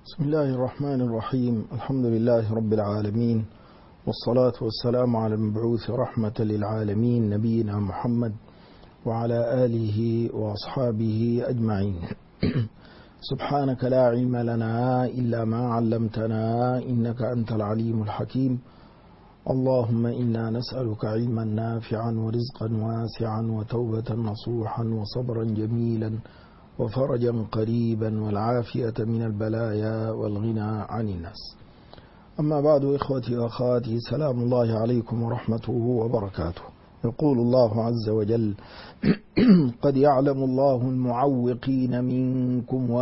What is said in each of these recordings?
بسم الله الرحمن الرحيم. الحمد لله رب العالمين، والصلاة والسلام على المبعوث رحمة للعالمين نبينا محمد وعلى آله وأصحابه أجمعين. سبحانك لا علم لنا إلا ما علمتنا إنك أنت العليم الحكيم. اللهم إنا نسألك علما نافعا ورزقا واسعا وتوبة نصوحا وصبرا جميلا وفرجا قريبا والعافية من البلايا والغنى عن الناس. أما بعد، إخوتي وأخواتي، سلام الله عليكم ورحمته وبركاته. يقول الله عز وجل: قد يعلم الله المعوقين منكم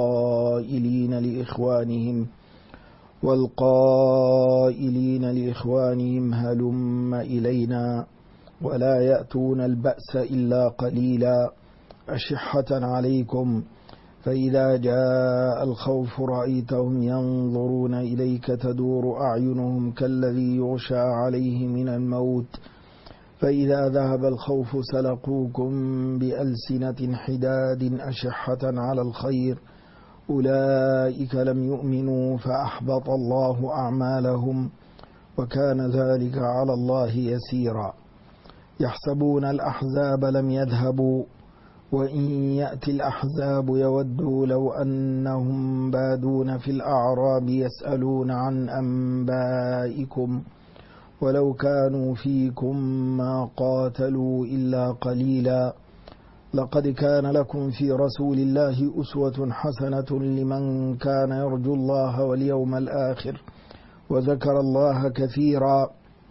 والقائلين لإخوانهم هلم إلينا ولا يأتون البأس إلا قليلا أشحة عليكم فإذا جاء الخوف رأيتهم ينظرون إليك تدور أعينهم كالذي يغشى عليه من الموت فإذا ذهب الخوف سلقوكم بألسنة حداد أشحة على الخير أولئك لم يؤمنوا فأحبط الله أعمالهم وكان ذلك على الله يسيرا. يحسبون الأحزاب لم يذهبوا وإن يأتي الأحزاب يودوا لو أنهم بادون في الأعراب يسألون عن أنبائكم ولو كانوا فيكم ما قاتلوا إلا قليلا. لقد كان لكم في رسول الله أسوة حسنة لمن كان يرجو الله واليوم الآخر وذكر الله كثيرا.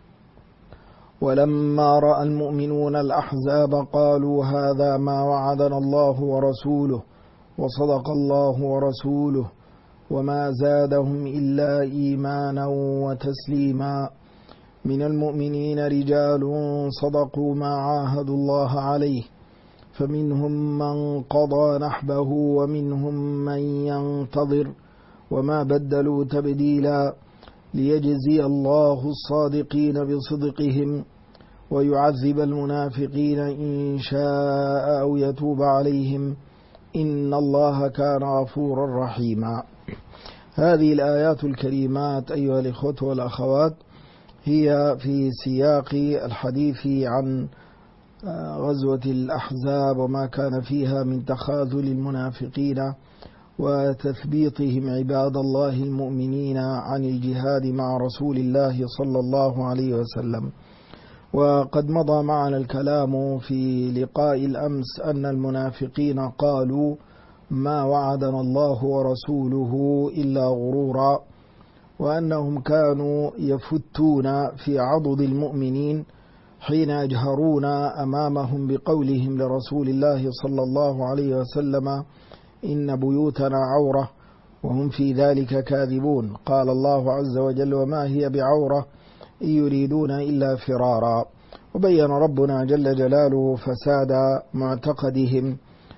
ولما رأى المؤمنون الأحزاب قالوا هذا ما وعدنا الله ورسوله وصدق الله ورسوله وما زادهم إلا إيمانا وتسليما. من المؤمنين رجال صدقوا ما عاهدوا الله عليه فمنهم من قضى نحبه ومنهم من ينتظر وما بدلوا تبديلا ليجزي الله الصادقين بصدقهم ويعذب المنافقين إن شاء أو يتوب عليهم إن الله كان غفورا رحيما. هذه الآيات الكريمات أيها الإخوة والأخوات هي في سياق الحديث عن غزوة الأحزاب وما كان فيها من تخاذل المنافقين وتثبيطهم عباد الله المؤمنين عن الجهاد مع رسول الله صلى الله عليه وسلم. وقد مضى معنا الكلام في لقاء الأمس أن المنافقين قالوا ما وعدنا الله ورسوله إلا غرورا، وأنهم كانوا يفتون في عضد المؤمنين حين يجهرون أمامهم بقولهم لرسول الله صلى الله عليه وسلم إن بيوتنا عورة وهم في ذلك كاذبون. قال الله عز وجل وما هي بعورة إن يريدون إلا فرارا. وبين ربنا جل جلاله فساد معتقدهم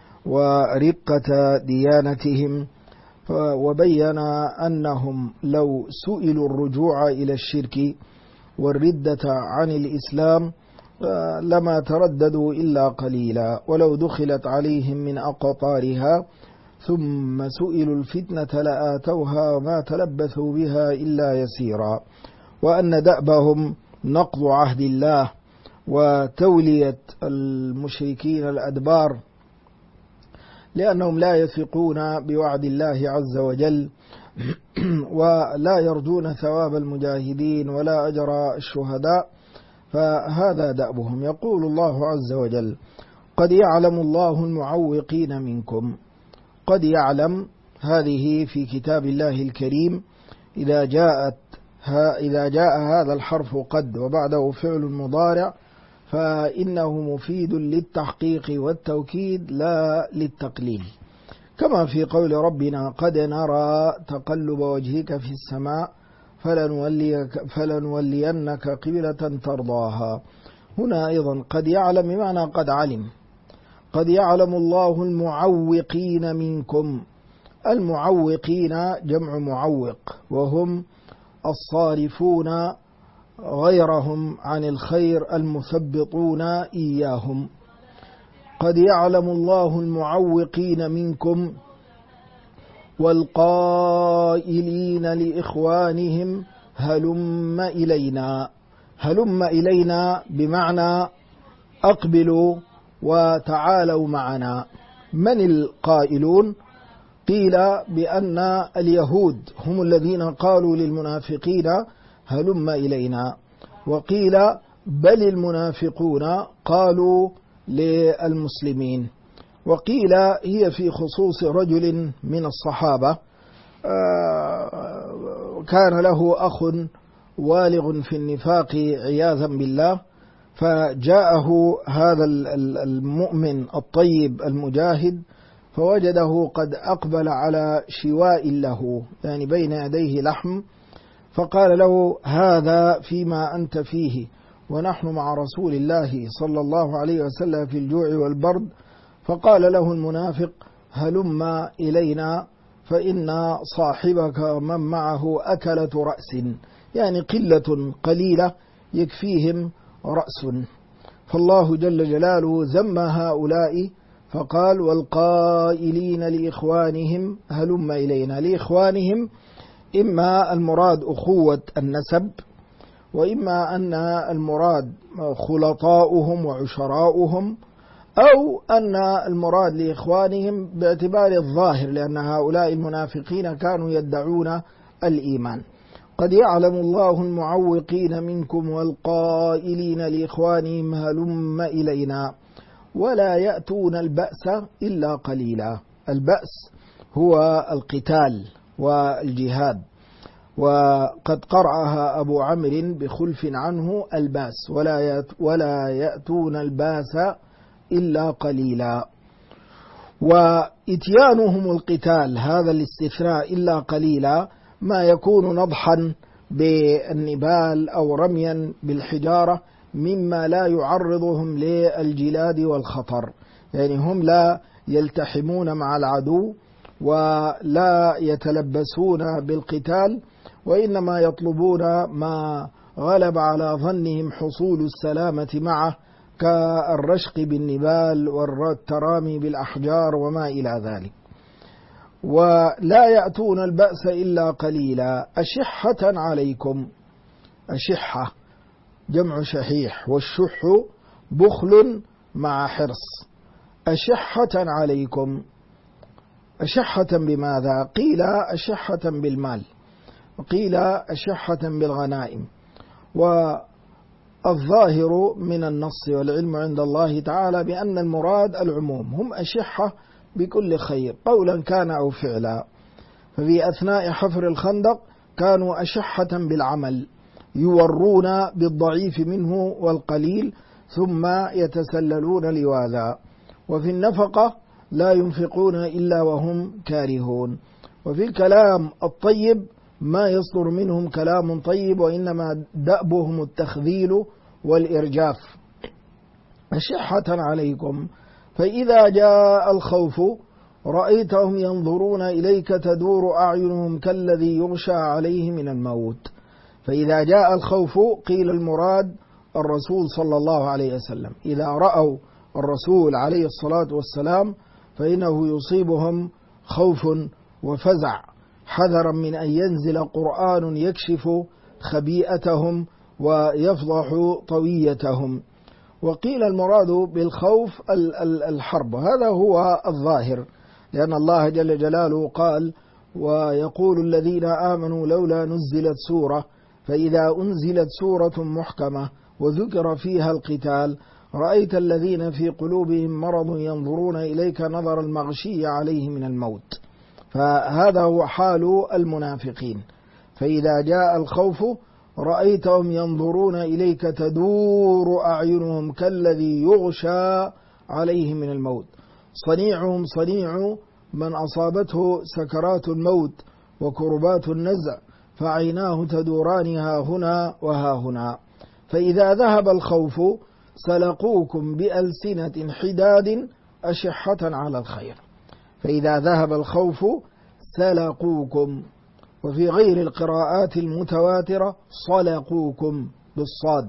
ورقة ديانتهم، وبين أنهم لو سئلوا الرجوع إلى الشرك والردة عن الإسلام لما ترددوا إلا قليلا، ولو دخلت عليهم من أقطارها ثم سئلوا الفتنة لآتوها وما تلبثوا بها إلا يسيرا. وأن دأبهم نقض عهد الله وتولية المشركين الأدبار لأنهم لا يثقون بوعد الله عز وجل ولا يرجون ثواب المجاهدين ولا أجر الشهداء، فهذا دأبهم. يقول الله عز وجل قد يعلم الله المعوقين منكم. قد يعلم هذه في كتاب الله الكريم إذا جاء هذا الحرف قد وبعده فعل مضارع فإنه مفيد للتحقيق والتوكيد لا للتقليل، كما في قول ربنا قد نرى تقلب وجهك في السماء فلنولينك قبلة ترضاها. هنا أيضا قد يعلم بمعنى قد علم. قد يعلم الله المعوقين منكم. المعوقين جمع معوق وهم الصارفون غيرهم عن الخير المثبطون إياهم. قد يعلم الله المعوقين منكم والقائلين لإخوانهم هلم إلينا. هلم إلينا بمعنى أقبلوا وتعالوا معنا. من القائلون؟ قيل بأن اليهود هم الذين قالوا للمنافقين هلم إلينا، وقيل بل المنافقون قالوا للمسلمين، وقيل هي في خصوص رجل من الصحابة كان له أخ والغ في النفاق عياذا بالله، فجاءه هذا المؤمن الطيب المجاهد فوجده قد أقبل على شواء له، يعني بين يديه لحم، فقال له هذا فيما أنت فيه ونحن مع رسول الله صلى الله عليه وسلم في الجوع والبرد. فقال له المنافق هلم إلينا فإن صاحبك من معه أكلة رأس، يعني قلة قليلة يكفيهم رأس. فالله جل جلاله ذم هؤلاء فقال والقائلين لإخوانهم هلم إلينا. لإخوانهم إما المراد أخوة النسب، وإما أن المراد خلطاؤهم وعشراؤهم، أو أن المراد لإخوانهم باعتبار الظاهر، لأن هؤلاء المنافقين كانوا يدعون الإيمان. قد يعلم الله المعوقين منكم والقائلين لإخوانهم هلم إلينا ولا يأتون البأس إلا قليلا. البأس هو القتال والجهاد، وقد قرأها أبو عمرو بخلف عنه الباس ولا يأتون الباس إلا قليلا. وإتيانهم القتال هذا الاستثناء إلا قليلا ما يكون نضحا بالنبال أو رميا بالحجارة مما لا يعرضهم للجلاد والخطر، يعني هم لا يلتحمون مع العدو ولا يتلبسون بالقتال، وإنما يطلبون ما غلب على ظنهم حصول السلامة معه كالرشق بالنبال والترامي بالأحجار وما إلى ذلك. ولا يأتون البأس إلا قليلا أشحة عليكم. أشحة جمع شحيح، والشح بخل مع حرص. أشحة عليكم، أشحة بماذا؟ قيل أشحة بالمال، وقيل أشحة بالغنائم. والظاهر من النص والعلم عند الله تعالى بأن المراد العموم، هم أشحة بكل خير قولا كان أو فعلا. ففي أثناء حفر الخندق كانوا أشحة بالعمل، يورون بالضعيف منه والقليل ثم يتسللون لواذا. وفي النفقة لا ينفقون إلا وهم كارهون. وفي الكلام الطيب ما يصدر منهم كلام طيب، وإنما دأبهم التخذيل والإرجاف. أشحة عليكم فإذا جاء الخوف رأيتهم ينظرون إليك تدور أعينهم كالذي يغشى عليه من الموت. فإذا جاء الخوف قيل المراد الرسول صلى الله عليه وسلم، إذا رأوا الرسول عليه الصلاة والسلام فإنه يصيبهم خوف وفزع حذرا من أن ينزل قرآن يكشف خبيئتهم ويفضح طويتهم. وقيل المراد بالخوف الحرب، هذا هو الظاهر، لأن الله جل جلاله قال ويقول الذين آمنوا لولا نزلت سورة، فإذا أنزلت سورة محكمة وذكر فيها القتال رأيت الذين في قلوبهم مرض ينظرون إليك نظر المغشي عليه من الموت. فهذا هو حال المنافقين. فإذا جاء الخوف رأيتهم ينظرون إليك تدور أعينهم كالذي يغشى عليه من الموت. صنيعهم صنيع من أصابته سكرات الموت وكربات النزع، فعيناه تدوران ها هنا وها هنا. فإذا ذهب الخوف سلقوكم بألسنة حداد أشحة على الخير. فإذا ذهب الخوف سلقوكم، وفي غير القراءات المتواترة صلقوكم بالصاد،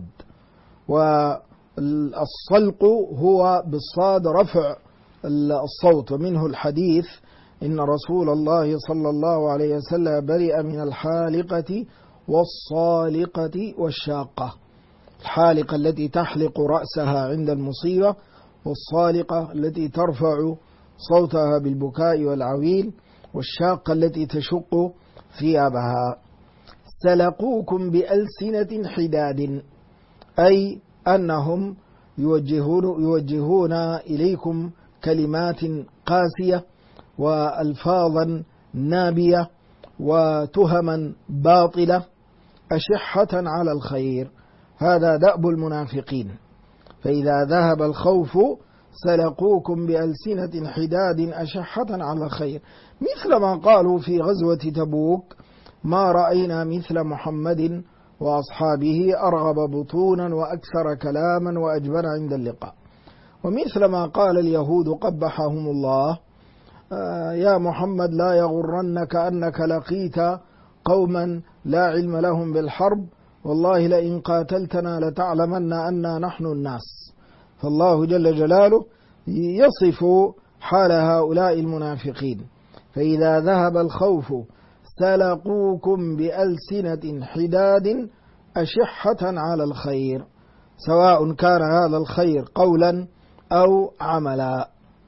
والصلق هو بالصاد رفع الصوت، ومنه الحديث إن رسول الله صلى الله عليه وسلم برئ من الحالقة والصالقة والشاقة. الحالقة التي تحلق رأسها عند المصيبة، والصالقة التي ترفع صوتها بالبكاء والعويل، والشاقة التي تشق ثيابها. سلقوكم بألسنة حداد، أي أنهم يوجهون إليكم كلمات قاسية وألفاظا نابية وتهما باطلة أشحة على الخير. هذا دأب المنافقين. فإذا ذهب الخوف سلقوكم بألسنة حداد أشحة على الخير، مثل ما قالوا في غزوة تبوك: ما رأينا مثل محمد وأصحابه أرغب بطونا وأكثر كلاما وأجبن عند اللقاء. ومثل ما قال اليهود قبحهم الله: يا محمد لا يغرنك أنك لقيت قوما لا علم لهم بالحرب، والله لئن قاتلتنا لتعلمن أننا نحن الناس. فالله جل جلاله يصف حال هؤلاء المنافقين. فإذا ذهب الخوف سلقوكم بألسنة حداد أشحة على الخير، سواء كان هذا الخير قولا أو عملا.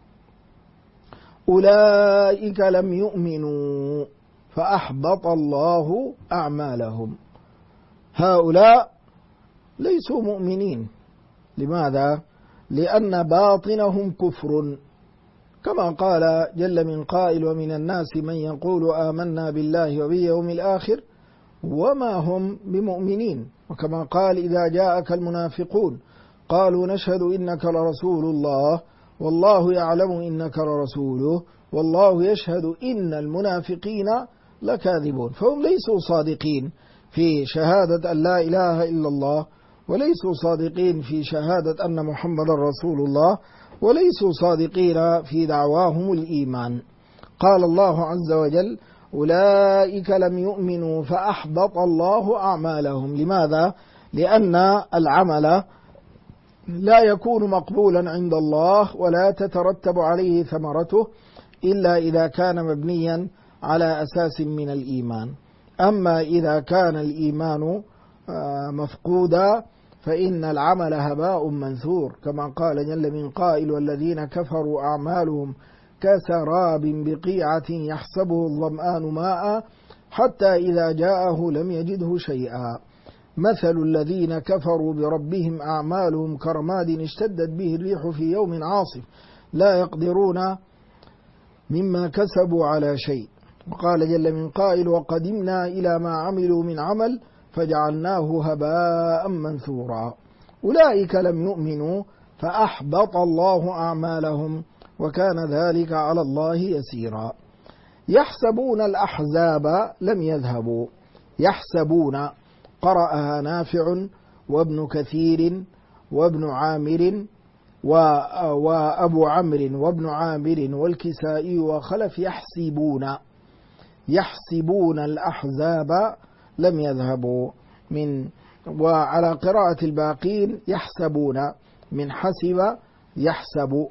أولئك لم يؤمنوا فأحبط الله أعمالهم. هؤلاء ليسوا مؤمنين. لماذا؟ لأن باطنهم كفر، كما قال جل من قائل: ومن الناس من يقول آمنا بالله وباليوم الآخر وما هم بمؤمنين. وكما قال: إذا جاءك المنافقون قالوا نشهد إنك لرسول الله والله يعلم إنك لرسوله والله يشهد إن المنافقين لكاذبون. فهم ليسوا صادقين في شهادة أن لا إله إلا الله، وليسوا صادقين في شهادة أن محمد رسول الله، وليسوا صادقين في دعواهم الإيمان. قال الله عز وجل: أولئك لم يؤمنوا فأحبط الله أعمالهم. لماذا؟ لأن العمل لا يكون مقبولا عند الله ولا تترتب عليه ثمرته إلا إذا كان مبنيا على أساس من الإيمان. أما إذا كان الإيمان مفقودا فإن العمل هباء منثور، كما قال جل من قائل: والذين كفروا أعمالهم كسراب بقيعة يحسبه الظمآن ماء حتى إذا جاءه لم يجده شيئا. مثل الذين كفروا بربهم أعمالهم كرماد اشتدت به الريح في يوم عاصف لا يقدرون مما كسبوا على شيء. وقال جل من قائل: وقدمنا إلى ما عملوا من عمل فجعلناه هباء منثورا. أولئك لم يؤمنوا فأحبط الله أعمالهم وكان ذلك على الله يسيرا. يحسبون الأحزاب لم يذهبوا. يحسبون قرأها نافع وابن كثير وابن عامر وأبو عمرو وابن عامر والكسائي وخلف يحسبون الأحزاب لم يذهبوا وعلى قراءة الباقين يحسبون من حسب يحسب.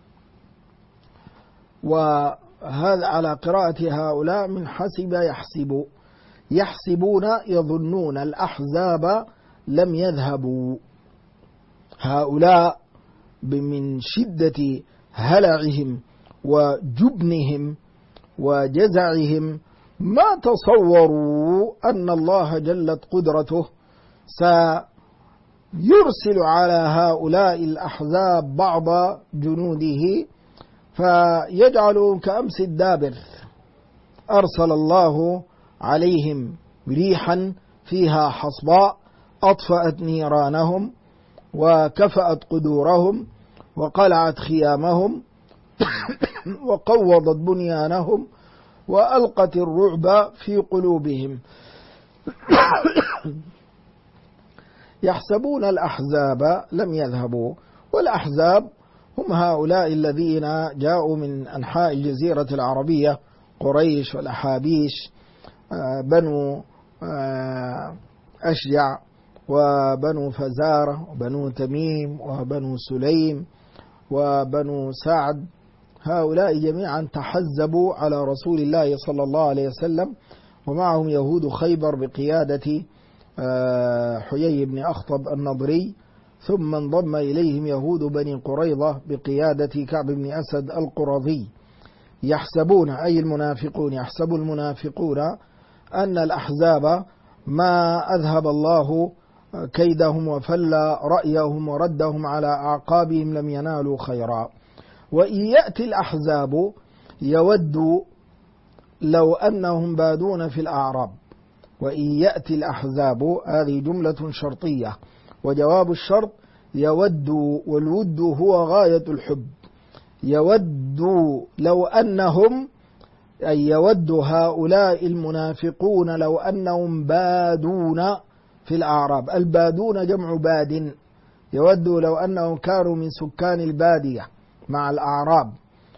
وهذا على قراءة هؤلاء من حسب يحسب. يحسبون يظنون الأحزاب لم يذهبوا. هؤلاء من شدة هلعهم وجبنهم وجزعهم ما تصوروا أن الله جلت قدرته سيرسل على هؤلاء الأحزاب بعض جنوده فيجعلوا كأمس الدابر. أرسل الله عليهم ريحا فيها حصباء أطفأت نيرانهم وكفأت قدورهم وقلعت خيامهم وقوضت بنيانهم وألقت الرعب في قلوبهم. يحسبون الأحزاب لم يذهبوا. والأحزاب هم هؤلاء الذين جاءوا من أنحاء الجزيرة العربية: قريش والأحابيش، بنو أشجع وبنو فزارة وبنو تميم وبنو سليم وبنو سعد هؤلاء جميعا تحزبوا على رسول الله صلى الله عليه وسلم، ومعهم يهود خيبر بقيادة حيي بن أخطب النضري، ثم انضم إليهم يهود بني قريظة بقيادة كعب بن أسد القرظي. يحسبون، أي المنافقون، يحسب المنافقون أن الأحزاب ما أذهب الله كيدهم وفل رأيهم وردهم على أعقابهم لم ينالوا خيرا. وإن يأتي الأحزاب يودوا لو أنهم بادون في الأعراب. وإن يأتي الأحزاب، هذه جملة شرطية، وجواب الشرط يود، والود هو غاية الحب. يود لو أنهم، أي يود هؤلاء المنافقون لو أنهم بادون في الأعراب. البادون جمع باد، يود لو أنهم كانوا من سكان البادية مع الأعراب،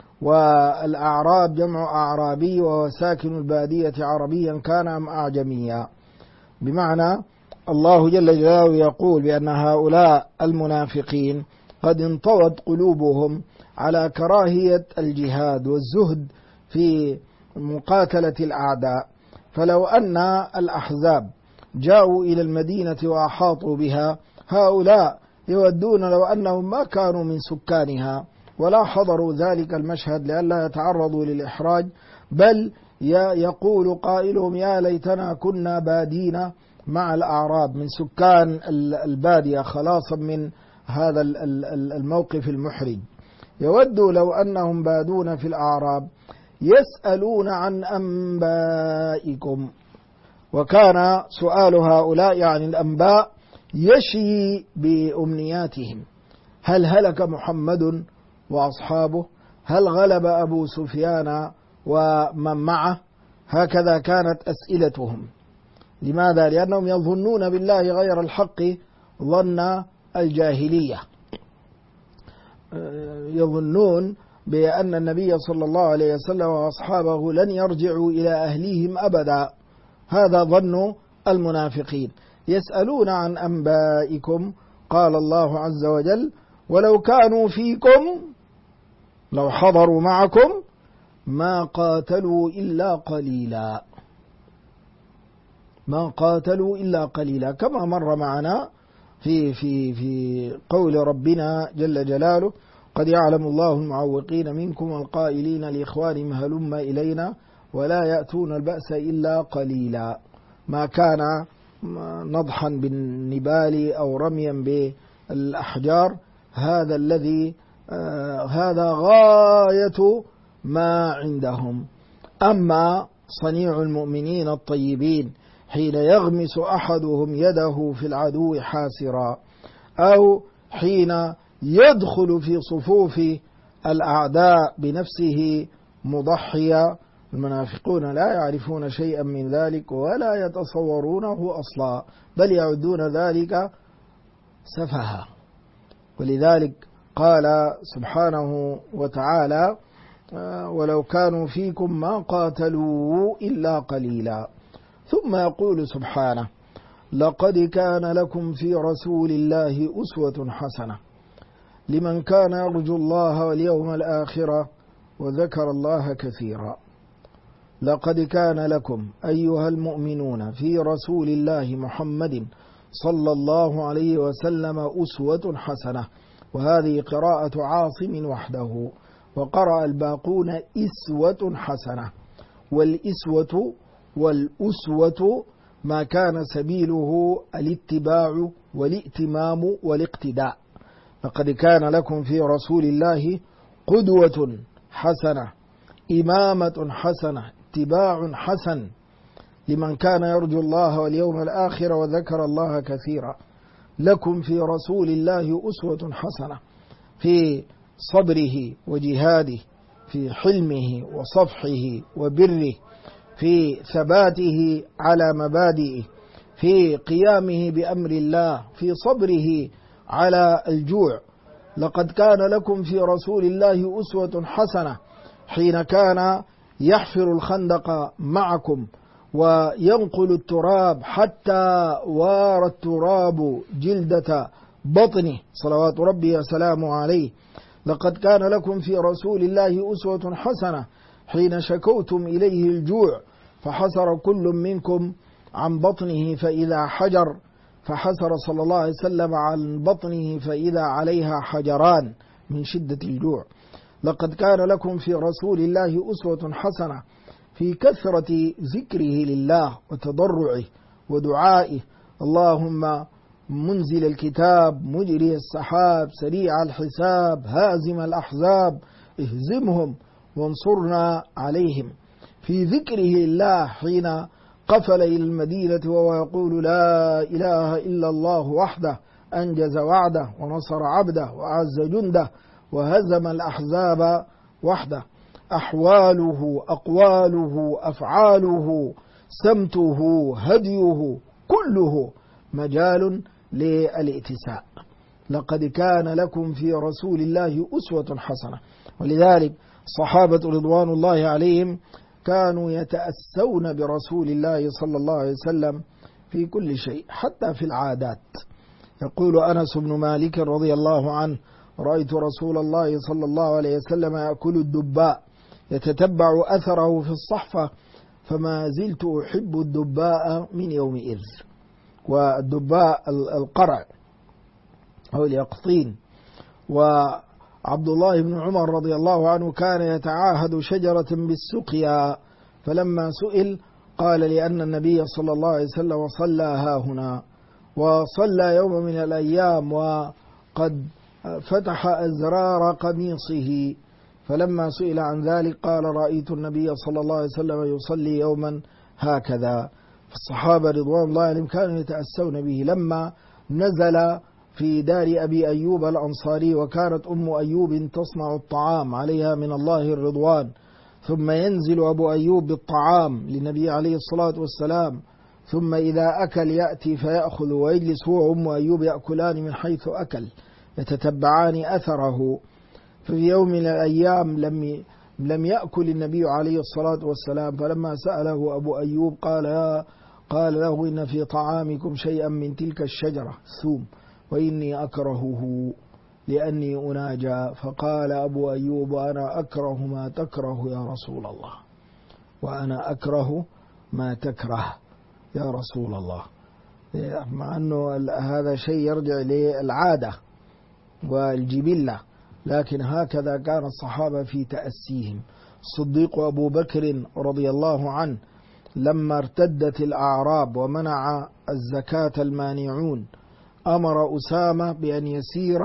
والأعراب جمع أعرابي، وهو ساكن البادية عربيا كان أم أعجميا. بمعنى الله جل جلاله يقول بأن هؤلاء المنافقين قد انطوت قلوبهم على كراهية الجهاد والزهد في مقاتلة الأعداء، فلو أن الأحزاب جاءوا إلى المدينة وأحاطوا بها، هؤلاء يودون لو أنهم ما كانوا من سكانها ولا حضروا ذلك المشهد لئلا يتعرضوا للإحراج، بل يقول قائلهم يا ليتنا كنا بادين مع الأعراب من سكان البادية خلاصا من هذا الموقف المحرج. يودوا لو أنهم بادون في الأعراب يسألون عن أنبائكم. وكان سؤال هؤلاء عن الأنباء يشي بأمنياتهم: هل هلك محمد وأصحابه؟ هل غلب أبو سفيان ومن معه؟ هكذا كانت أسئلتهم. لماذا؟ لأنهم يظنون بالله غير الحق ظن الجاهلية، يظنون بأن النبي صلى الله عليه وسلم وأصحابه لن يرجعوا إلى أهليهم أبدا. هذا ظن المنافقين. يسألون عن أنبائكم، قال الله عز وجل: ولو كانوا فيكم، لو حضروا معكم، ما قاتلوا إلا قليلا. ما قاتلوا إلا قليلا، كما مر معنا في قول ربنا جل جلاله: قد يعلم الله المعوقين منكم والقائلين لإخوانهم هلم إلينا ولا يأتون البأس إلا قليلا. ما كان نضحا بالنبال أو رميا بالأحجار، هذا الذي هذا غاية ما عندهم. أما صنيع المؤمنين الطيبين حين يغمس أحدهم يده في العدو حاسرا، أو حين يدخل في صفوف الأعداء بنفسه مضحيا، المنافقون لا يعرفون شيئا من ذلك ولا يتصورونه أصلا، بل يعدون ذلك سفها. ولذلك قال سبحانه وتعالى: ولو كانوا فيكم ما قاتلوا إلا قليلا. ثم يقول سبحانه: لقد كان لكم في رسول الله أسوة حسنة لمن كان يرجو الله واليوم الآخر وذكر الله كثيرا. لقد كان لكم أيها المؤمنون في رسول الله محمد صلى الله عليه وسلم أسوة حسنة. وهذه قراءة عاصم وحده، وقرأ الباقون إسوة حسنة. والأسوة ما كان سبيله الاتباع والائتمام والاقتداء. لقد كان لكم في رسول الله قدوة حسنة، إمامة حسنة، اتباع حسن لمن كان يرجو الله واليوم الآخر وذكر الله كثيرا. لكم في رسول الله أسوة حسنة في صبره وجهاده، في حلمه وصفحه وبره، في ثباته على مبادئه، في قيامه بأمر الله، في صبره على الجوع. لقد كان لكم في رسول الله أسوة حسنة حين كان يحفر الخندق معكم وينقل التراب حتى وار التراب جلدة بطنه صلوات ربي وسلامه عليه، لقد كان لكم في رسول الله أسوة حسنة حين شكوتم إليه الجوع فحسر كل منكم عن بطنه فإذا حجر، فحسر صلى الله عليه وسلم عن بطنه فإذا عليها حجران من شدة الجوع. لقد كان لكم في رسول الله أسوة حسنة في كثرة ذكره لله وتضرعه ودعائه: اللهم منزل الكتاب، مجري السحاب، سريع الحساب، هازم الأحزاب، اهزمهم وانصرنا عليهم. في ذكره الله حين قفل إلى المدينة وهو يقول: لا إله إلا الله وحده أنجز وعده ونصر عبده وأعز جنده وهزم الأحزاب وحده. أحواله، أقواله، أفعاله، سمته، هديه، كله مجال للائتساء. لقد كان لكم في رسول الله أسوة حسنة. ولذلك الصحابة رضوان الله عليهم كانوا يتأسون برسول الله صلى الله عليه وسلم في كل شيء، حتى في العادات. يقول أنس بن مالك رضي الله عنه: رأيت رسول الله صلى الله عليه وسلم يأكل الدباء يتتبع أثره في الصحفة فما زلت أحب الدباء من يومئذ. والدباء القرع أو اليقطين. وعبد الله بن عمر رضي الله عنه كان يتعاهد شجرة بالسقيا، فلما سئل قال: لأن النبي صلى الله عليه وسلم صلى هاهنا. وصلى يوم من الأيام وقد فتح أزرار قميصه، فلما سئل عن ذلك قال: رأيت النبي صلى الله عليه وسلم يصلي يوما هكذا. فالصحابة رضوان الله عليهم كانوا يتأسون به. لما نزل في دار أبي أيوب الأنصاري وكانت أم أيوب تصنع الطعام عليها من الله الرضوان، ثم ينزل أبو أيوب بالطعام للنبي عليه الصلاة والسلام، ثم إذا أكل يأتي فيأخذ ويجلس هو وأم أيوب يأكلان من حيث أكل يتتبعان أثره. في يوم من الأيام لم يأكل النبي عليه الصلاة والسلام، فلما سأله أبو أيوب قال له: إن في طعامكم شيئا من تلك الشجرة ثوم وإني أكرهه لأني أناجى. فقال أبو أيوب: أنا أكره ما تكره يا رسول الله، وأنا أكره ما تكره يا رسول الله. مع أنه هذا شيء يرجع للعادة والجبلة، لكن هكذا كان الصحابة في تأسيهم. الصديق أبو بكر رضي الله عنه لما ارتدت الأعراب ومنع الزكاة المانعون أمر أسامة بأن يسير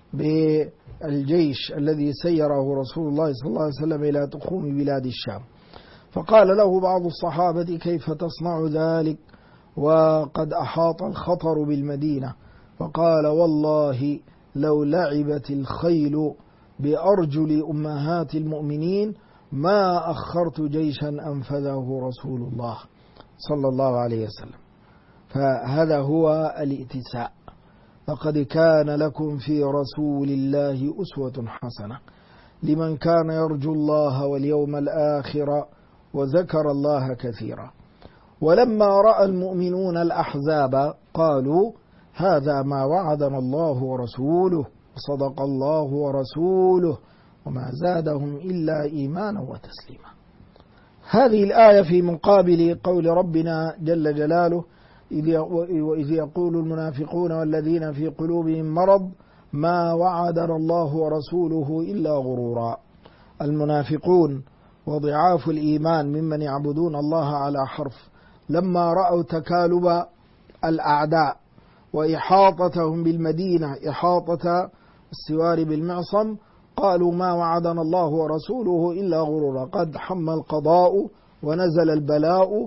بالجيش الذي سيره رسول الله صلى الله عليه وسلم إلى تخوم بلاد الشام. فقال له بعض الصحابة: كيف تصنع ذلك وقد أحاط الخطر بالمدينة؟ فقال: والله لو لعبت الخيل بأرجل أمهات المؤمنين ما أخرت جيشا أنفذه رسول الله صلى الله عليه وسلم. فهذا هو الائتساء. لقد كان لكم في رسول الله أسوة حسنة لمن كان يرجو الله واليوم الآخر وذكر الله كثيرا. ولما رأى المؤمنون الأحزاب قالوا: هذا ما وعدنا الله ورسوله وصدق الله ورسوله وما زادهم إلا إيمانا وتسليما. هذه الآية في مقابل قول ربنا جل جلاله: وإذ يقول المنافقون والذين في قلوبهم مرض ما وعدنا الله ورسوله إلا غرورا. المنافقون وضعاف الإيمان ممن يعبدون الله على حرف لما رأوا تكالب الأعداء وإحاطتهم بالمدينة إحاطة السوار بالمعصم قالوا: ما وعدنا الله ورسوله إلا غرورا. قد حم القضاء ونزل البلاء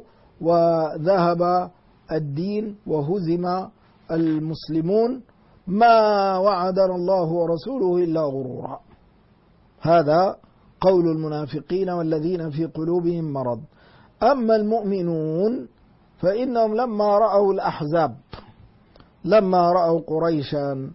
وذهب الدين وهزم المسلمون، ما وعدنا الله ورسوله إلا غرورا. هذا قول المنافقين والذين في قلوبهم مرض. أما المؤمنون فإنهم لما رأوا الأحزاب، لما رأوا قريشا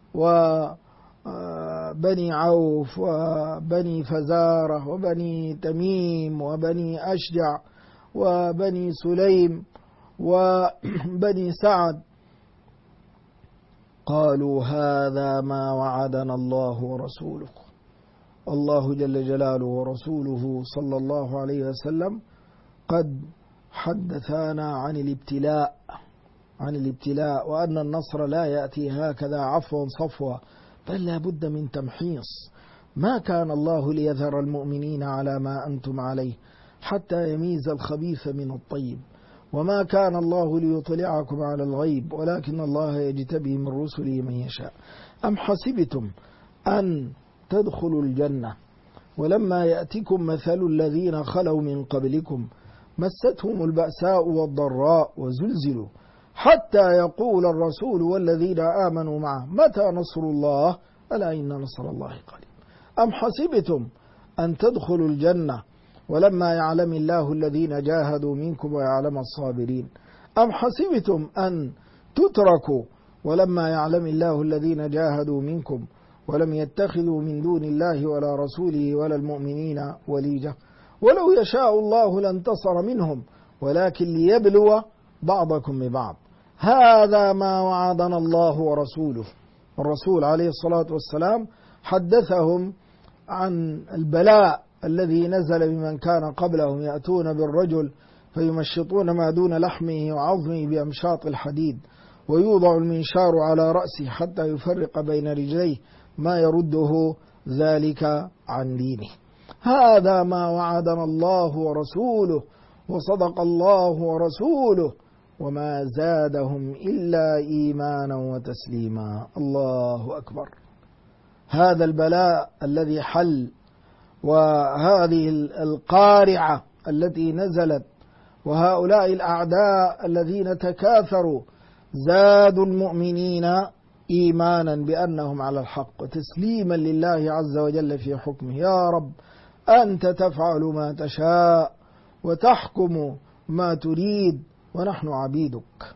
وبني عوف وبني فزارة وبني تميم وبني أشجع وبني سليم وبني سعد، قالوا هذا ما وعدنا الله ورسوله. الله جل جلاله ورسوله صلى الله عليه وسلم قد حدثانا عن الابتلاء وأن النصر لا يأتي هكذا عفوا صفوا، بل لا بد من تمحيص. ما كان الله ليذر المؤمنين على ما أنتم عليه حتى يميز الخبيث من الطيب، وما كان الله ليطلعكم على الغيب ولكن الله يجتبي من رسله من يشاء. أم حسبتم أن تدخلوا الجنة ولما يأتكم مثل الذين خلوا من قبلكم مستهم البأساء والضراء وزلزلوا حتى يقول الرسول والذين آمنوا معه متى نصر الله ألا إن نصر الله قريب. أم حسبتم أن تدخلوا الجنة ولما يعلم الله الذين جاهدوا منكم ويعلم الصابرين. أم حسبتم أن تتركوا ولما يعلم الله الذين جاهدوا منكم ولم يتخذوا من دون الله ولا رسوله ولا المؤمنين وليجة ولو يشاء الله لانتصر منهم ولكن ليبلو بعضكم ببعض. هذا ما وعدنا الله ورسوله. الرسول عليه الصلاة والسلام حدثهم عن البلاء الذي نزل بمن كان قبلهم، يأتون بالرجل فيمشطون ما دون لحمه وعظمه بأمشاط الحديد ويوضع المنشار على رأسه حتى يفرق بين رجليه ما يرده ذلك عن دينه. هذا ما وعدنا الله ورسوله وصدق الله ورسوله وما زادهم إلا إيمانا وتسليما. الله أكبر. هذا البلاء الذي حل وهذه القارعة التي نزلت وهؤلاء الأعداء الذين تكاثروا زادوا المؤمنين إيمانا بأنهم على الحق وتسليما لله عز وجل في حكمه. يا رب أنت تفعل ما تشاء وتحكم ما تريد ونحن عبيدك.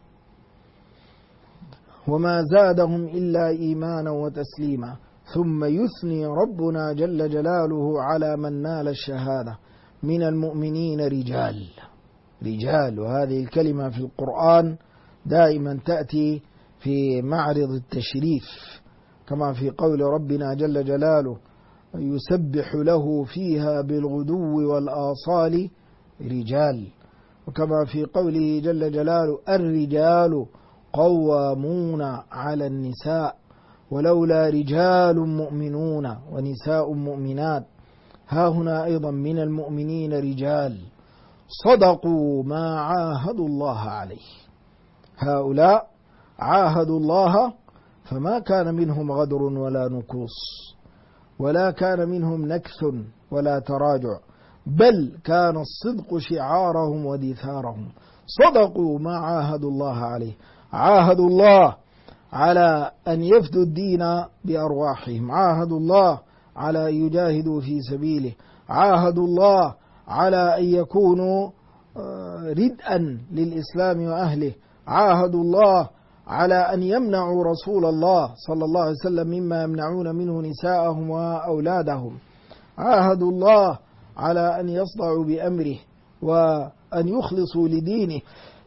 وما زادهم إلا إيمانا وتسليما. ثم يثني ربنا جل جلاله على من نال الشهادة من المؤمنين رجال، وهذه الكلمة في القرآن دائما تأتي في معرض التشريف، كما في قول ربنا جل جلاله يسبح له فيها بالغدو والآصال رجال، وكما في قوله جل جلاله الرجال قوامون على النساء ولولا رجال مؤمنون ونساء مؤمنات. ها هنا أيضا من المؤمنين رجال صدقوا ما عاهدوا الله عليه. هؤلاء عاهدوا الله فما كان منهم غدر ولا نكوص ولا كان منهم نكث ولا تراجع، بل كان الصدق شعارهم ودثارهم. صدقوا ما عاهدوا الله عليه. عاهدوا الله على أن يفدوا الدين بأرواحهم، عاهدوا الله على أن يجاهدوا في سبيله، عاهدوا الله على أن يكونوا ردءا للإسلام وأهله، عاهدوا الله على أن يمنعوا رسول الله صلى الله عليه وسلم مما يمنعون منه نساءهم وأولادهم، عاهدوا الله على أن يصدعوا بأمره وأن يخلصوا لدينه.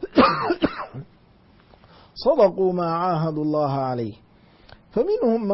صدقوا ما عاهدوا الله عليه. فمنهم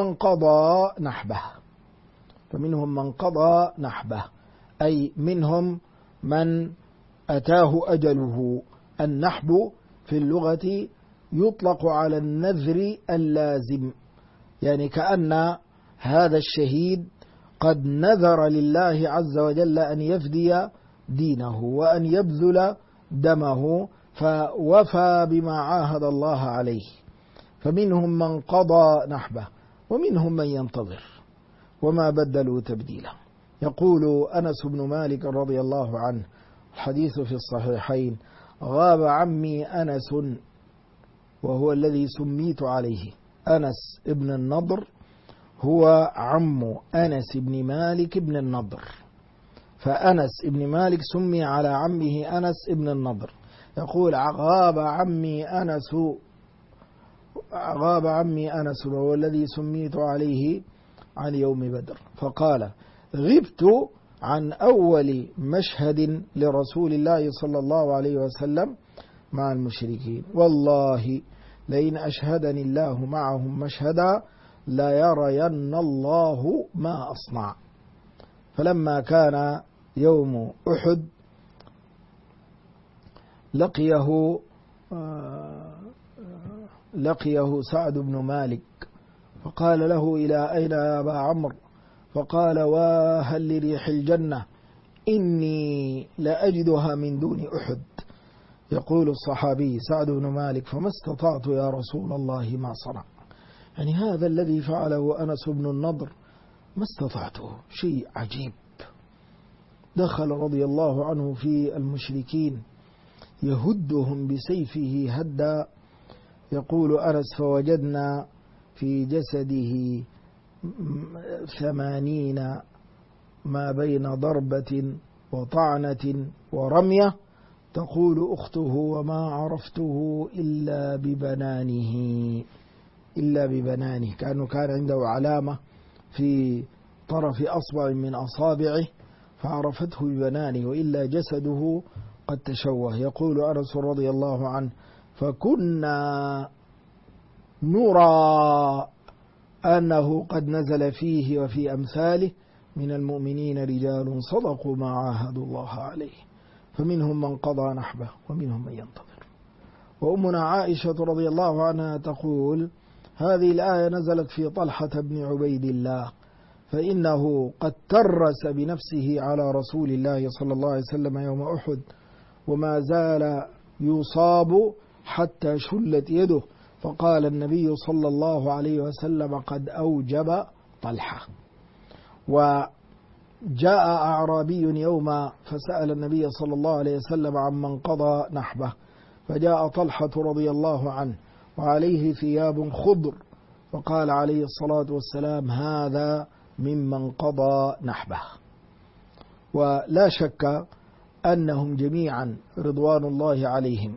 من قضى نحبه، أي منهم من أتاه أجله. النحب في اللغة يطلق على النذر اللازم، يعني كأن هذا الشهيد قد نذر لله عز وجل أن يفدي دينه وأن يبذل دمه فوفى بما عاهد الله عليه. فمنهم من قضى نحبه ومنهم من ينتظر وما بدلوا تبديلا. يقول أنس بن مالك رضي الله عنه، الحديث في الصحيحين: غاب عمي أنس، وهو الذي سميت عليه. أنس ابن النضر هو عم أنس بن مالك بن النضر، فأنس ابن مالك سمي على عمه أنس ابن النضر. يقول: غاب عمي أنس وهو الذي سميت عليه عن يوم بدر. فقال: غبت عن أول مشهد لرسول الله صلى الله عليه وسلم مع المشركين، والله لئن أشهدني الله معهم مشهدا ليرين الله ما أصنع. فلما كان يوم أحد لقيه سعد بن مالك فقال له: إلى أين يا أبا عمرو؟ فقال: وهل لريح الجنة إني لأجدها من دون أحد. يقول الصحابي سعد بن مالك: فما استطعت يا رسول الله ما صنع. يعني هذا الذي فعله أنس بن النضر ما استطعته، شيء عجيب. دخل رضي الله عنه في المشركين يهدهم بسيفه هدا. يقول أنس: فوجدنا في جسده 80 ما بين ضربة وطعنة ورمية. تقول أخته: وما عرفته إلا ببنانه، كأنه كان عنده علامة في طرف أصبع من أصابعه فعرفته ببنانه، وإلا جسده قد تشوه. يقول أنس رضي الله عنه: فكنا نرى أنه قد نزل فيه وفي أمثاله من المؤمنين رجال صدقوا ما عاهدوا الله عليه، فمنهم من قضى نحبه ومنهم من ينتظر. وأمنا عائشة رضي الله عنها تقول: هذه الآية نزلت في طلحة بن عبيد الله، فإنه قد ترس بنفسه على رسول الله صلى الله عليه وسلم يوم أحد، وما زال يصاب حتى شلت يده، فقال النبي صلى الله عليه وسلم: قد أوجب طلحة. وجاء أعرابي يوما فسأل النبي صلى الله عليه وسلم عمن قضى نحبه، فجاء طلحة رضي الله عنه وعليه ثياب خضر، فقال عليه الصلاة والسلام: هذا ممن قضى نحبه. ولا شك أنهم جميعا رضوان الله عليهم،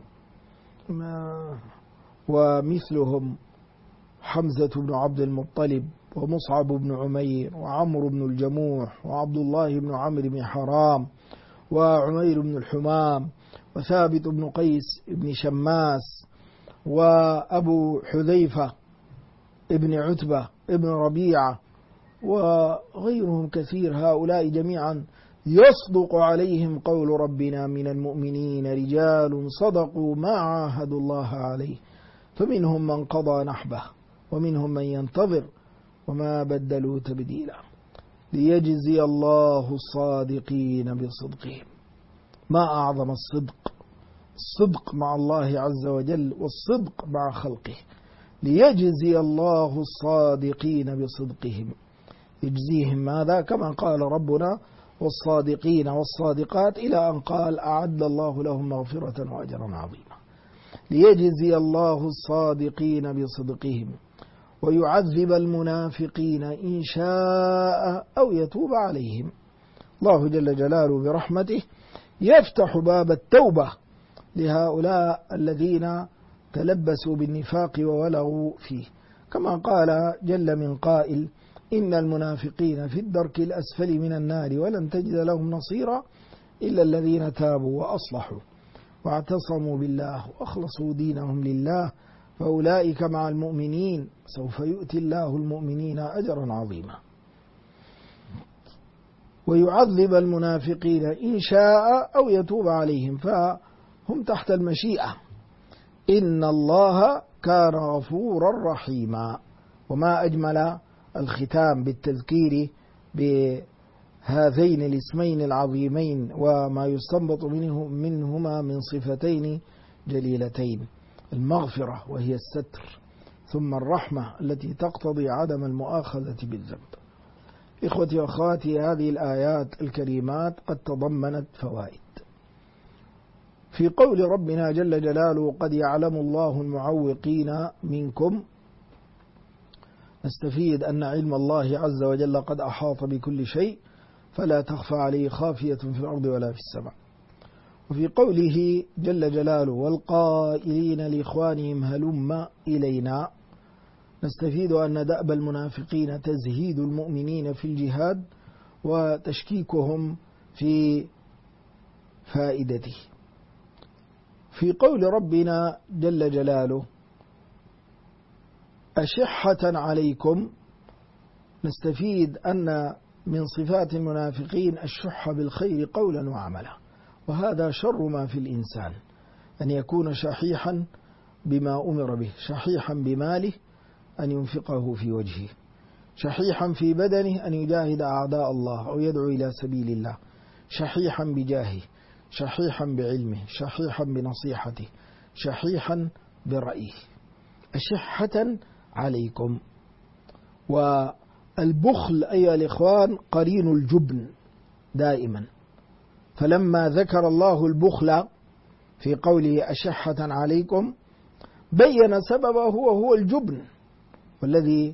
ومثلهم حمزة بن عبد المطلب ومصعب بن عمير وعمرو بن الجموح وعبد الله بن عمرو بن حرام وعمير بن الحمام وثابت بن قيس بن شماس وأبو حذيفة ابن عتبة ابن ربيعة وغيرهم كثير. هؤلاء جميعا يصدق عليهم قول ربنا: من المؤمنين رجال صدقوا ما عاهدوا الله عليه، فمنهم من قضى نحبه ومنهم من ينتظر وما بدلوا تبديلا، ليجزي الله الصادقين بصدقهم. ما أعظم الصدق مع الله عز وجل والصدق مع خلقه. ليجزي الله الصادقين بصدقهم، يجزيهم ماذا؟ كما قال ربنا: والصادقين والصادقات، إلى أن قال: أعد الله لهم مغفرة وأجرا عظيما. ليجزي الله الصادقين بصدقهم ويعذب المنافقين إن شاء أو يتوب عليهم. الله جل جلاله برحمته يفتح باب التوبة لهؤلاء الذين تلبسوا بالنفاق وولغوا فيه، كما قال جل من قائل: إن المنافقين في الدرك الأسفل من النار ولن تجد لهم نصيرا إلا الذين تابوا وأصلحوا واعتصموا بالله وأخلصوا دينهم لله فأولئك مع المؤمنين سوف يؤتي الله المؤمنين أجرا عظيما. ويعذب المنافقين إن شاء أو يتوب عليهم، فهم تحت المشيئة. إن الله كان غفورا رحيما. وما أجمل الختام بالتذكير بهذين الاسمين العظيمين وما يستنبط منهما من صفتين جليلتين: المغفرة وهي الستر، ثم الرحمة التي تقتضي عدم المؤاخذة بالذنب. إخوتي وأخواتي، هذه الآيات الكريمات قد تضمنت فوائد. في قول ربنا جل جلاله: قد يعلم الله المعوقين منكم، نستفيد أن علم الله عز وجل قد أحاط بكل شيء، فلا تخفى عليه خافية في الأرض ولا في السماء. وفي قوله جل جلاله: والقائلين لإخوانهم هلم إلينا، نستفيد أن دأب المنافقين تزهيد المؤمنين في الجهاد وتشكيكهم في فائدته. في قول ربنا جل جلاله: أشحة عليكم نستفيد أن من صفات المنافقين الشح بالخير قولا وعملا، وهذا شر ما في الإنسان، أن يكون شحيحا بما أمر به، شحيحا بماله أن ينفقه في وجهه، شحيحا في بدنه أن يجاهد أعداء الله أو يدعو إلى سبيل الله، شحيحا بجاهه، شحيحا بعلمه، شحيحا بنصيحته، شحيحا برأيه. أشحة عليكم. والبخل أيها الإخوان قرين الجبن دائما، فلما ذكر الله البخل في قوله أشحة عليكم بين سببه وهو الجبن، والذي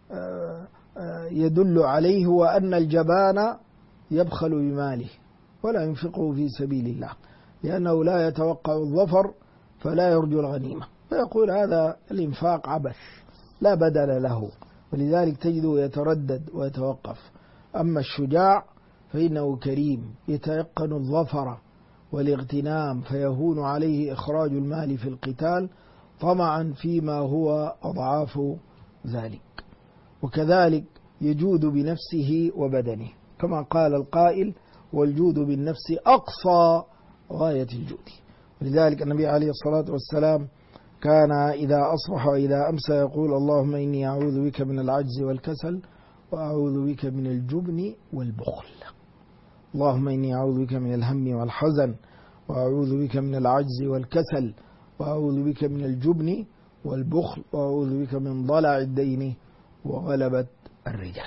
يدل عليه هو أن الجبان يبخل بماله ولا ينفقه في سبيل الله، لأنه لا يتوقع الظفر فلا يرجو الغنيمة، فيقول هذا الإنفاق عبث لا بدل له، ولذلك تجده يتردد ويتوقف. أما الشجاع فإنه كريم يتيقن الظفر والاغتنام، فيهون عليه إخراج المال في القتال طمعا فيما هو أضعاف ذلك. وكذلك يجود بنفسه وبدنه، كما قال القائل: والجود بالنفس أقصى غاية الجود. ولذلك النبي عليه الصلاة والسلام كان إذا أصبح وإذا أمسى يقول: اللهم إني أعوذ بك من العجز والكسل وأعوذ بك من الجبن والبخل. اللهم إني أعوذ بك من الهم والحزن وأعوذ بك من العجز والكسل وأعوذ بك من الجبن والبخل وأعوذ بك من ضلع الدين وغلبة الرجال.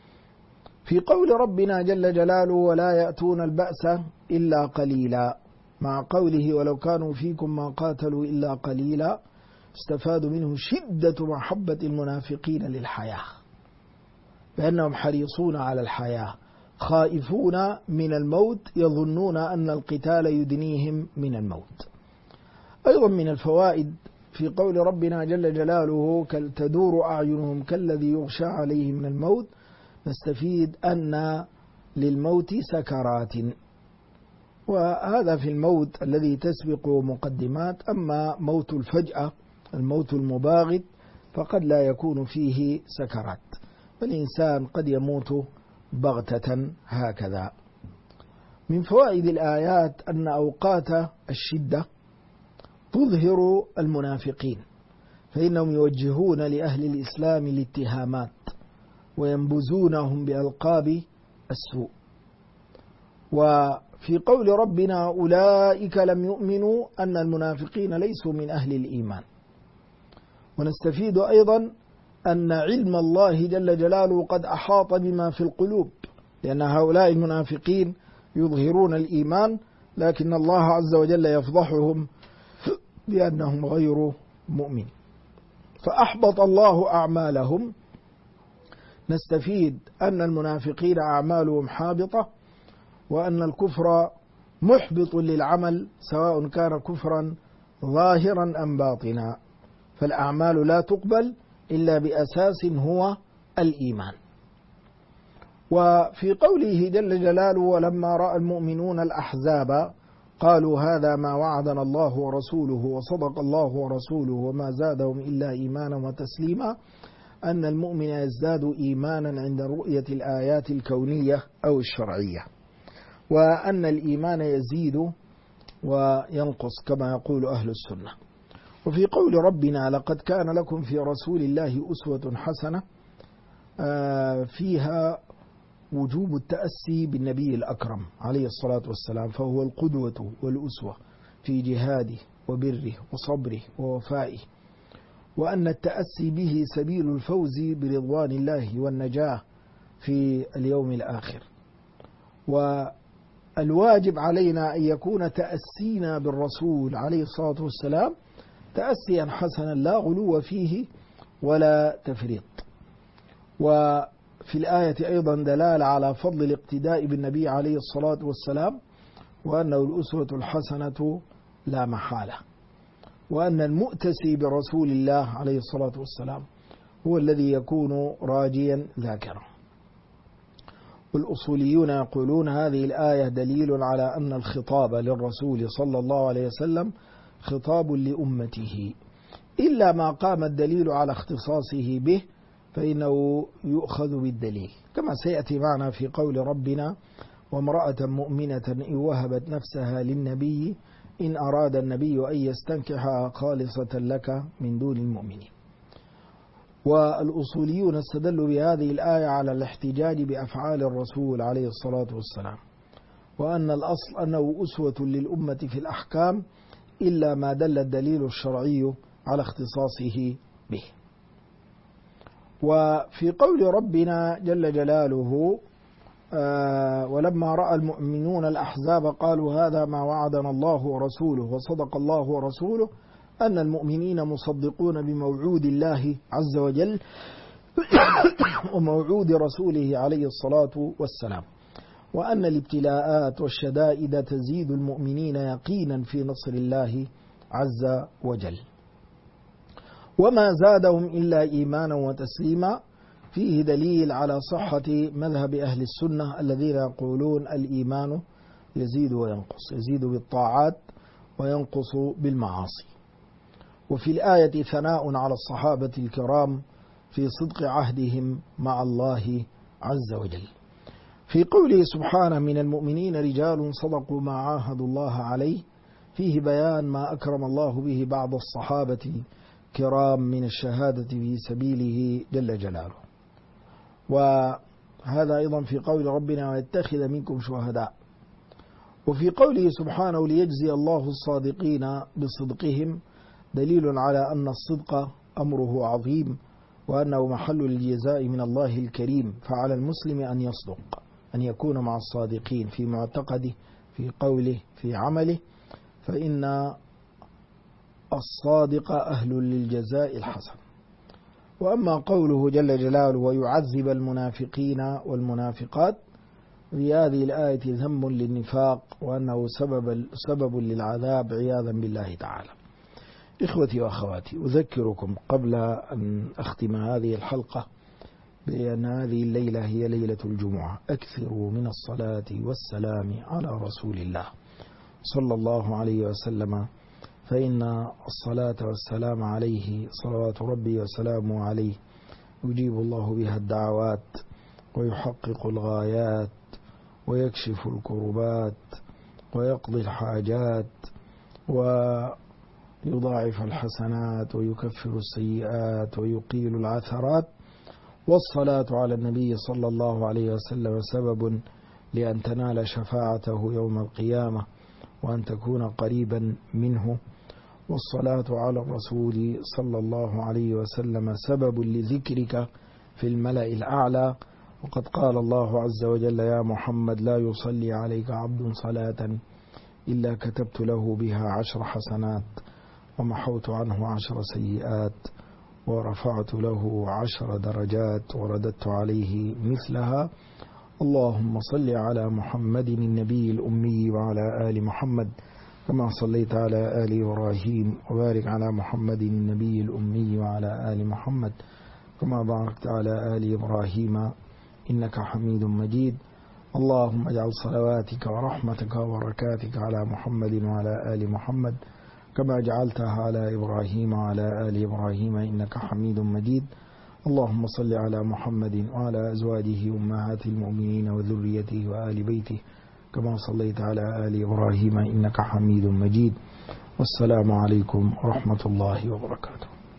في قول ربنا جل جلاله: ولا يأتون البأس إلا قليلا، مع قوله: ولو كانوا فيكم ما قاتلوا إلا قليلا، استفاد منه شدة محبة المنافقين للحياة، بأنهم حريصون على الحياة، خائفون من الموت، يظنون أن القتال يدنيهم من الموت. أيضا من الفوائد في قول ربنا جل جلاله: تدور أعينهم كالذي يغشى عليه من الموت، نستفيد أن للموت سكرات، وهذا في الموت الذي تسبق مقدمات. أما موت الفجأة الموت المباغت فقد لا يكون فيه سكرات، فالإنسان قد يموت بغتة هكذا. من فوائد الآيات أن أوقات الشدة تظهر المنافقين، فإنهم يوجهون لأهل الإسلام الاتهامات وينبذونهم بألقاب السوء. وفي قول ربنا: أولئك لم يؤمنوا، أن المنافقين ليسوا من أهل الإيمان. ونستفيد أيضا أن علم الله جل جلاله قد أحاط بما في القلوب، لأن هؤلاء المنافقين يظهرون الإيمان، لكن الله عز وجل يفضحهم بأنهم غير مؤمن، فأحبط الله أعمالهم. نستفيد أن المنافقين أعمالهم حابطة، وأن الكفر محبط للعمل، سواء كان كفرا ظاهرا أم باطنا، فالأعمال لا تقبل إلا بأساس هو الإيمان. وفي قوله جل جلاله: ولما رأى المؤمنون الأحزاب قالوا هذا ما وعدنا الله ورسوله وصدق الله ورسوله وما زادهم إلا إيمانا وتسليما، أن المؤمن يزداد إيمانا عند رؤية الآيات الكونية أو الشرعية، وأن الإيمان يزيد وينقص كما يقول أهل السنة. وفي قول ربنا: لقد كان لكم في رسول الله أسوة حسنة، فيها وجوب التأسي بالنبي الأكرم عليه الصلاة والسلام، فهو القدوة والأسوة في جهاده وبره وصبره ووفائه، وأن التأسي به سبيل الفوز برضوان الله والنجاة في اليوم الآخر. والواجب علينا أن يكون تأسينا بالرسول عليه الصلاة والسلام تأسيا حسنا لا غلو فيه ولا تفريط. وفي الآية أيضا دلالة على فضل الاقتداء بالنبي عليه الصلاة والسلام، وأنه الأسوة الحسنة لا محالة، وأن المؤتسي برسول الله عليه الصلاة والسلام هو الذي يكون راجيا ذاكرا. والأصوليون يقولون هذه الآية دليل على أن الخطاب للرسول صلى الله عليه وسلم خطاب لأمته، إلا ما قام الدليل على اختصاصه به فإنه يؤخذ بالدليل، كما سيأتي معنا في قول ربنا: وامرأة مؤمنة إن وهبت نفسها للنبي إن أراد النبي أن يستنكحها خالصة لك من دون المؤمنين. والأصوليون استدلوا بهذه الآية على الاحتجاج بأفعال الرسول عليه الصلاة والسلام، وأن الأصل أنه أسوة للأمة في الأحكام إلا ما دل الدليل الشرعي على اختصاصه به. وفي قول ربنا جل جلاله: ولما رأى المؤمنون الأحزاب قالوا هذا ما وعدنا الله ورسوله وصدق الله ورسوله، أن المؤمنين مصدقون بموعود الله عز وجل وموعود رسوله عليه الصلاة والسلام، وأن الابتلاءات والشدائد تزيد المؤمنين يقينا في نصر الله عز وجل، وما زادهم إلا إيمانا وتسليما. فيه دليل على صحة مذهب أهل السنة الذين يقولون الإيمان يزيد وينقص، يزيد بالطاعات وينقص بالمعاصي. وفي الآية ثناء على الصحابة الكرام في صدق عهدهم مع الله عز وجل. في قوله سبحانه: من المؤمنين رجال صدقوا ما عاهدوا الله عليه، فيه بيان ما أكرم الله به بعض الصحابة الكرام من الشهادة في سبيله جل جلاله. وهذا أيضا في قول ربنا: ويتخذ منكم شهداء. وفي قوله سبحانه: ليجزي الله الصادقين بصدقهم، دليل على أن الصدق أمره عظيم، وأنه محل الجزاء من الله الكريم. فعلى المسلم أن يصدق، أن يكون مع الصادقين في معتقده، في قوله، في عمله، فإن الصادق أهل للجزاء الحسن. وأما قوله جل جلاله: ويعذب المنافقين والمنافقات، في هذه الآية ذم للنفاق، وأنه سبب للعذاب عياذا بالله تعالى. إخوتي وأخواتي، أذكركم قبل أن أختم هذه الحلقة بأن هذه الليلة هي ليلة الجمعة. أكثروا من الصلاة والسلام على رسول الله صلى الله عليه وسلم، فإن الصلاة والسلام عليه صلوات ربي وسلامه عليه يجيب الله بها الدعوات ويحقق الغايات ويكشف الكربات ويقضي الحاجات ويضاعف الحسنات ويكفر السيئات ويقيل العثرات. والصلاة على النبي صلى الله عليه وسلم سبب لأن تنال شفاعته يوم القيامة وأن تكون قريبا منه. والصلاة على الرسول صلى الله عليه وسلم سبب لذكرك في الملأ الأعلى. وقد قال الله عز وجل: يا محمد لا يصلي عليك عبد صلاة إلا كتبت له بها 10 حسنات ومحوت عنه 10 سيئات ورفعت له 10 درجات ورددت عليه مثلها. اللهم صل على محمد النبي الأمي وعلى آل محمد كما صليت على آل إبراهيم، وبارك على محمد النبي الأمي وعلى آل محمد كما باركت على آل إبراهيم إنك حميد مجيد. اللهم اجعل صلواتك ورحمتك وبركاتك على محمد وعلى آل محمد كما جعلتها على إبراهيم وعلى آل إبراهيم إنك حميد مجيد. اللهم صل على محمد وعلى أزواجه أمهات المؤمنين وذريته وآل بيته كما صليت على آل إبراهيم إنك حميد مجيد. والسلام عليكم ورحمة الله وبركاته.